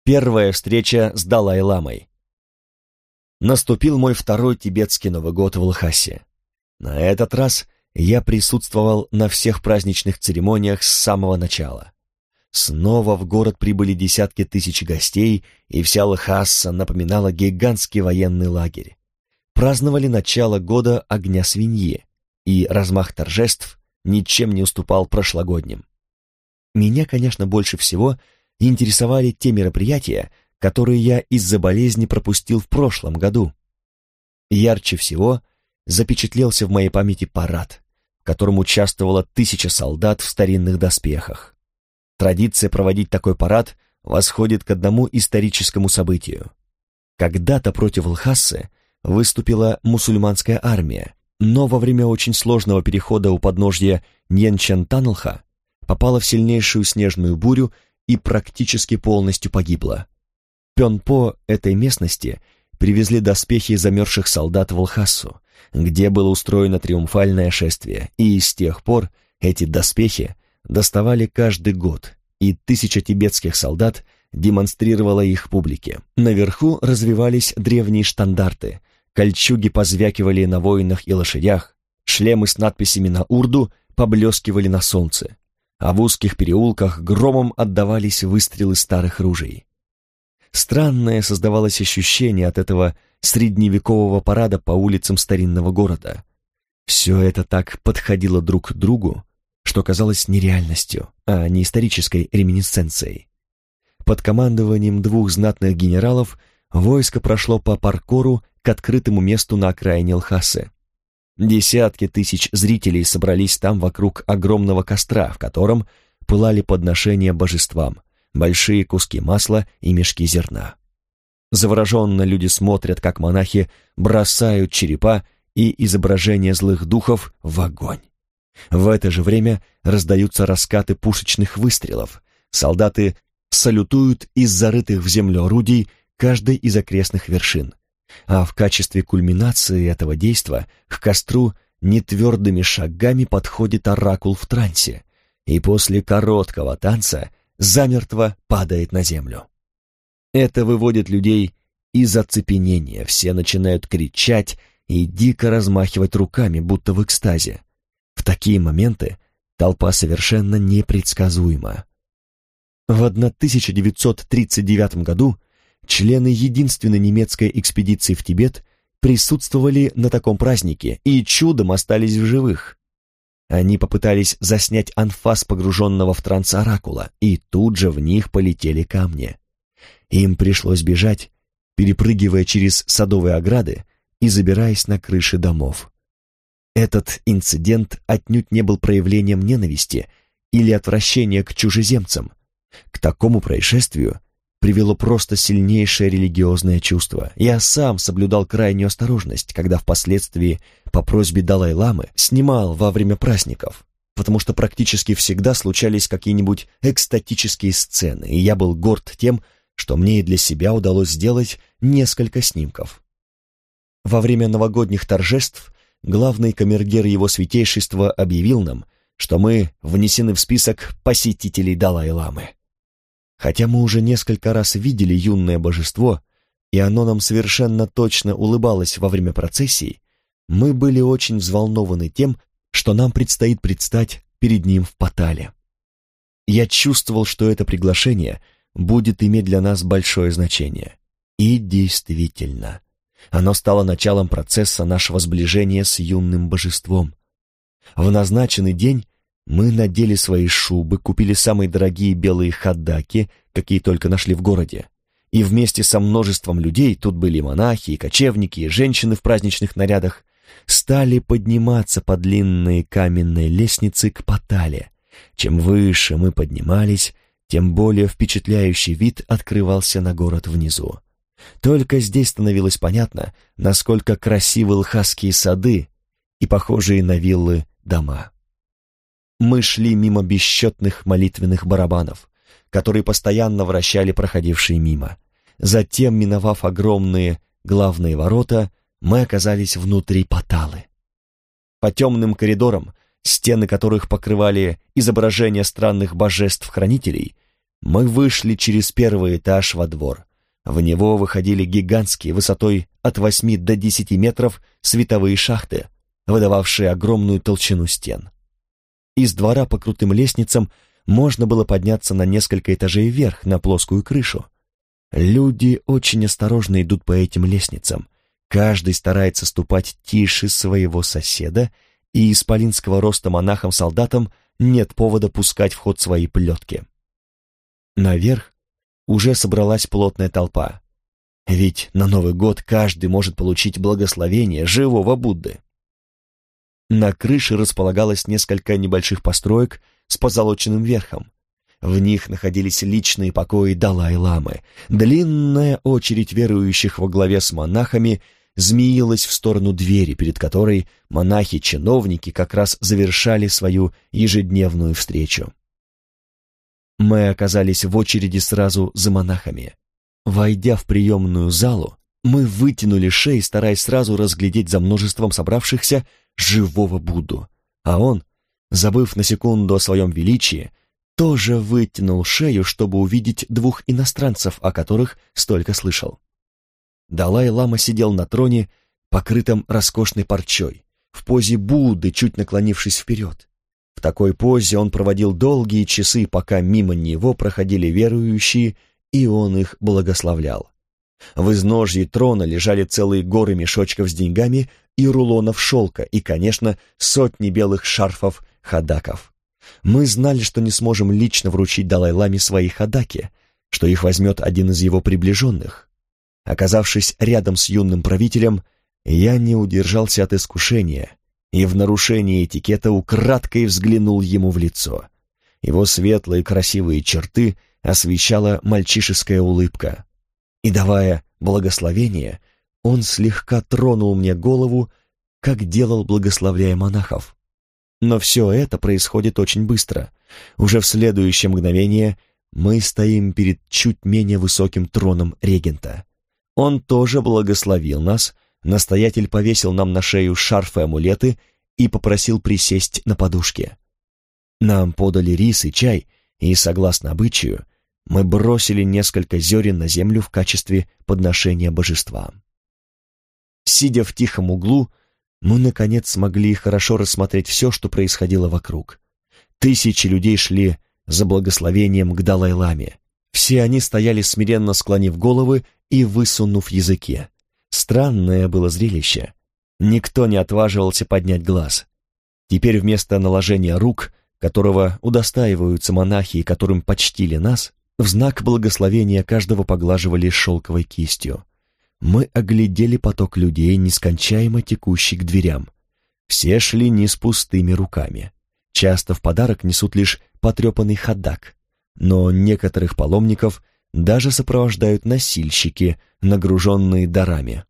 Первая встреча с Далай-ламой. Наступил мой второй тибетский Новый год в Лхасе. На этот раз я присутствовал на всех праздничных церемониях с самого начала. Снова в город прибыли десятки тысяч гостей, и вся Лхаса напоминала гигантский военный лагерь. Праздновали начало года огня свиньи, и размах торжеств ничем не уступал прошлогодним. Меня, конечно, больше всего интересовали те мероприятия, которые я из-за болезни пропустил в прошлом году. Ярче всего запечатлелся в моей памяти парад, в котором участвовало 1000 солдат в старинных доспехах. Традиция проводить такой парад восходит к одному историческому событию. Когда-то против Лхасы выступила мусульманская армия, но во время очень сложного перехода у подножья Ньенчан-Танлха попала в сильнейшую снежную бурю и практически полностью погибла. В Пёнпо этой местности привезли доспехи замерзших солдат в Лхасу, где было устроено триумфальное шествие, и с тех пор эти доспехи доставали каждый год, и 1000 тибетских солдат демонстрировала их публике. Наверху развивались древние штандарты, кольчуги позвякивали на воинах и лошадях, шлемы с надписями на урду поблескивали на солнце, а в узких переулках громом отдавались выстрелы старых ружей. Странное создавалось ощущение от этого средневекового парада по улицам старинного города. Все это так подходило друг к другу, что казалось нереальностью, а не исторической реминисценцией. Под командованием 2 знатных генералов войско прошло по паркору к открытому месту на окраине Лхасы. Десятки тысяч зрителей собрались там вокруг огромного костра, в котором пылали подношения божествам, большие куски масла и мешки зерна. Завороженно люди смотрят, как монахи бросают черепа и изображения злых духов в огонь. В это же время раздаются раскаты пушечных выстрелов. Солдаты салютуют из зарытых в землю орудий каждой из окрестных вершин. А в качестве кульминации этого действа к костру нетвердыми шагами подходит оракул в трансе, и после короткого танца замертво падает на землю. Это выводит людей из оцепенения, все начинают кричать и дико размахивать руками, будто в экстазе. В такие моменты толпа совершенно непредсказуема. В 1939 году члены единственной немецкой экспедиции в Тибет присутствовали на таком празднике и чудом остались в живых. Они попытались заснять анфас погруженного в транс оракула, и тут же в них полетели камни. Им пришлось бежать, перепрыгивая через садовые ограды и забираясь на крыши домов. Этот инцидент отнюдь не был проявлением ненависти или отвращения к чужеземцам. К такому происшествию привело просто сильнейшее религиозное чувство. Я сам соблюдал крайнюю осторожность, когда впоследствии по просьбе Далай-ламы снимал во время праздников, потому что практически всегда случались какие-нибудь экстатические сцены, и я был горд тем, что мне и для себя удалось сделать несколько снимков. Во время новогодних торжеств главный камергер его святейшества объявил нам, что мы внесены в список посетителей Далай-ламы. Хотя мы уже несколько раз видели юное божество, и оно нам совершенно точно улыбалось во время процессий, мы были очень взволнованы тем, что нам предстоит предстать перед ним в Патале. Я чувствовал, что это приглашение будет иметь для нас большое значение. И действительно, оно стало началом процесса нашего сближения с юным божеством. В назначенный день мы надели свои шубы, купили самые дорогие белые хадаки, какие только нашли в городе. И вместе со множеством людей, тут были монахи, и кочевники, и женщины в праздничных нарядах, стали подниматься по длинной каменной лестнице к Патале. Чем выше мы поднимались, тем более впечатляющий вид открывался на город внизу. Только здесь становилось понятно, насколько красивы лхасские сады и похожие на виллы дома. Мы шли мимо бесчетных молитвенных барабанов, которые постоянно вращали проходившие мимо. Затем, миновав огромные главные ворота, мы оказались внутри Паталы. По темным коридорам, стены которых покрывали изображения странных божеств-хранителей, Мы вышли через первый этаж во двор. В него выходили гигантские, высотой от 8 до 10 метров, световые шахты, выдававшие огромную толщину стен. Из двора по крутым лестницам можно было подняться на несколько этажей вверх, на плоскую крышу. Люди очень осторожно идут по этим лестницам. Каждый старается ступать тише своего соседа, и исполинского роста монахам-солдатам нет повода пускать в ход свои плетки. Наверх уже собралась плотная толпа. Ведь на Новый год каждый может получить благословение живого Будды. На крыше располагалось несколько небольших построек с позолоченным верхом. В них находились личные покои Далай-ламы. Длинная очередь верующих во главе с монахами змеилась в сторону двери, перед которой монахи-чиновники как раз завершали свою ежедневную встречу. Мы оказались в очереди сразу за монахами. Войдя в приемную залу, мы вытянули шеи, стараясь сразу разглядеть за множеством собравшихся живого Будду, а он, забыв на секунду о своем величии, тоже вытянул шею, чтобы увидеть двух иностранцев, о которых столько слышал. Далай-лама сидел на троне, покрытом роскошной парчой, в позе Будды, чуть наклонившись вперед. В такой позе он проводил долгие часы, пока мимо него проходили верующие, и он их благословлял. В изножье трона лежали целые горы мешочков с деньгами и рулонов шелка, и, конечно, сотни белых шарфов хадаков. Мы знали, что не сможем лично вручить Далай-ламе свои хадаки, что их возьмет один из его приближенных. Оказавшись рядом с юным правителем, я не удержался от искушения и в нарушении этикета украдкой взглянул ему в лицо. Его светлые красивые черты освещала мальчишеская улыбка. И, давая благословение, он слегка тронул мне голову, как делал, благословляя монахов. Но все это происходит очень быстро. Уже в следующее мгновение мы стоим перед чуть менее высоким троном регента. Он тоже благословил нас, настоятель повесил нам на шею шарфы и амулеты и попросил присесть на подушке. Нам подали рис и чай, и, согласно обычаю, мы бросили несколько зерен на землю в качестве подношения божествам. Сидя в тихом углу, мы, наконец, смогли хорошо рассмотреть все, что происходило вокруг. Тысячи людей шли за благословением к Далай-ламе. Все они стояли смиренно склонив головы и высунув языки. Странное было зрелище. Никто не отваживался поднять глаз. Теперь вместо наложения рук, которого удостаиваются монахи и которым почтили нас, в знак благословения каждого поглаживали шелковой кистью. Мы оглядели поток людей, нескончаемо текущий к дверям. Все шли не с пустыми руками. Часто в подарок несут лишь потрепанный хадак, но некоторых паломников даже сопровождают носильщики, нагруженные дарами.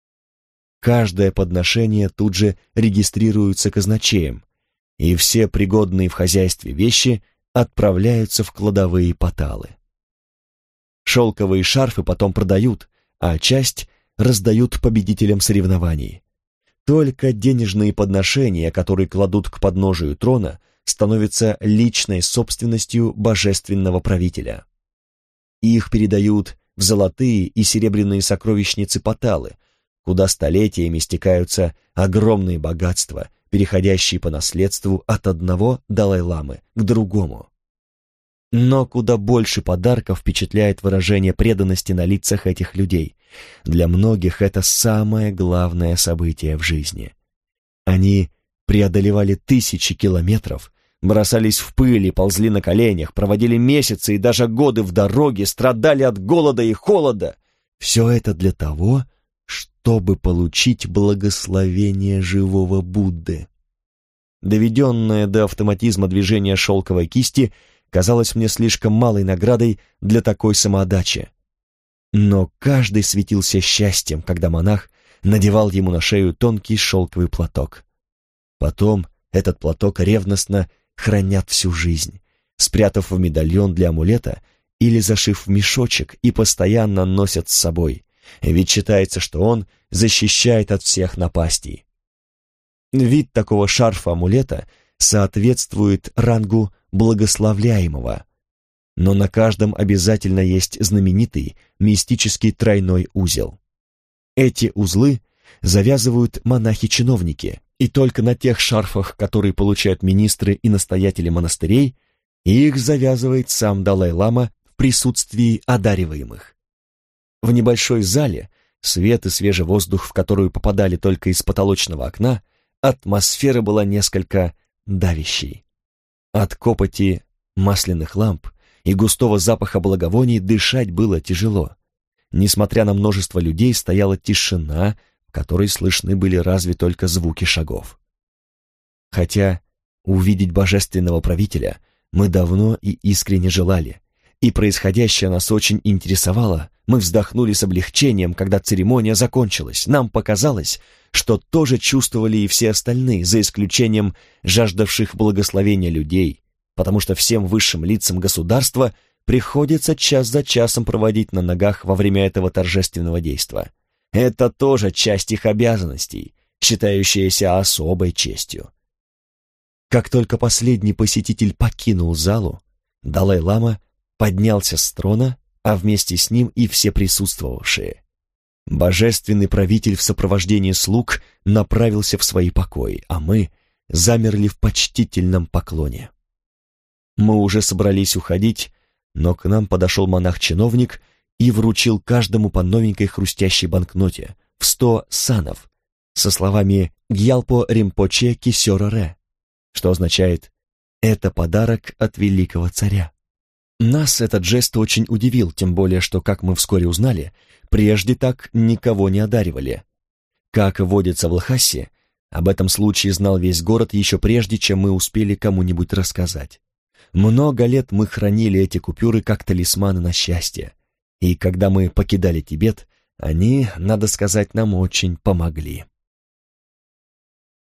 Каждое подношение тут же регистрируется казначеем, и все пригодные в хозяйстве вещи отправляются в кладовые поталы. Шелковые шарфы потом продают, а часть раздают победителям соревнований. Только денежные подношения, которые кладут к подножию трона, становятся личной собственностью божественного правителя. Их передают в золотые и серебряные сокровищницы поталы, куда столетиями стекаются огромные богатства, переходящие по наследству от одного Далай-ламы к другому. Но куда больше подарков впечатляет выражение преданности на лицах этих людей. Для многих это самое главное событие в жизни. Они преодолевали тысячи километров, бросались в пыль и ползли на коленях, проводили месяцы и даже годы в дороге, страдали от голода и холода. Все это для того, чтобы получить благословение живого Будды. Доведенное до автоматизма движение шелковой кисти казалось мне слишком малой наградой для такой самоотдачи. Но каждый светился счастьем, когда монах надевал ему на шею тонкий шелковый платок. Потом этот платок ревностно хранят всю жизнь, спрятав в медальон для амулета или зашив в мешочек, и постоянно носят с собой, ведь считается, что он защищает от всех напастей. Вид такого шарфа-амулета соответствует рангу благословляемого. но на каждом обязательно есть знаменитый мистический тройной узел. Эти узлы завязывают монахи-чиновники, и только на тех шарфах, которые получают министры и настоятели монастырей, их завязывает сам Далай-лама в присутствии одариваемых. В небольшой зале, свет и свежий воздух в которую попадали только из потолочного окна, атмосфера была несколько давящей. От копоти масляных ламп и густого запаха благовоний дышать было тяжело. Несмотря на множество людей, стояла тишина, в которой слышны были разве только звуки шагов. Хотя увидеть божественного правителя мы давно и искренне желали, и происходящее нас очень интересовало, мы вздохнули с облегчением, когда церемония закончилась. Нам показалось, что тоже чувствовали и все остальные, за исключением жаждавших благословения людей, потому что всем высшим лицам государства приходится час за часом проводить на ногах во время этого торжественного действа. Это тоже часть их обязанностей, считающаяся особой честью. Как только последний посетитель покинул залу, Далай-лама поднялся с трона, а вместе с ним и все присутствовавшие. Божественный правитель в сопровождении слуг направился в свои покои, а мы замерли в почтительном поклоне. Мы уже собрались уходить, но к нам подошел монах-чиновник и вручил каждому по новенькой хрустящей банкноте в 100 санов со словами «Гьялпо Римпоче Кисёро Ре», что означает «это подарок от великого царя». Нас этот жест очень удивил, тем более, что, как мы вскоре узнали, прежде так никого не одаривали. Как водится в Лхасе, об этом случае знал весь город еще прежде, чем мы успели кому-нибудь рассказать. Много лет мы хранили эти купюры как талисманы на счастье, и когда мы покидали Тибет, они, надо сказать, нам очень помогли.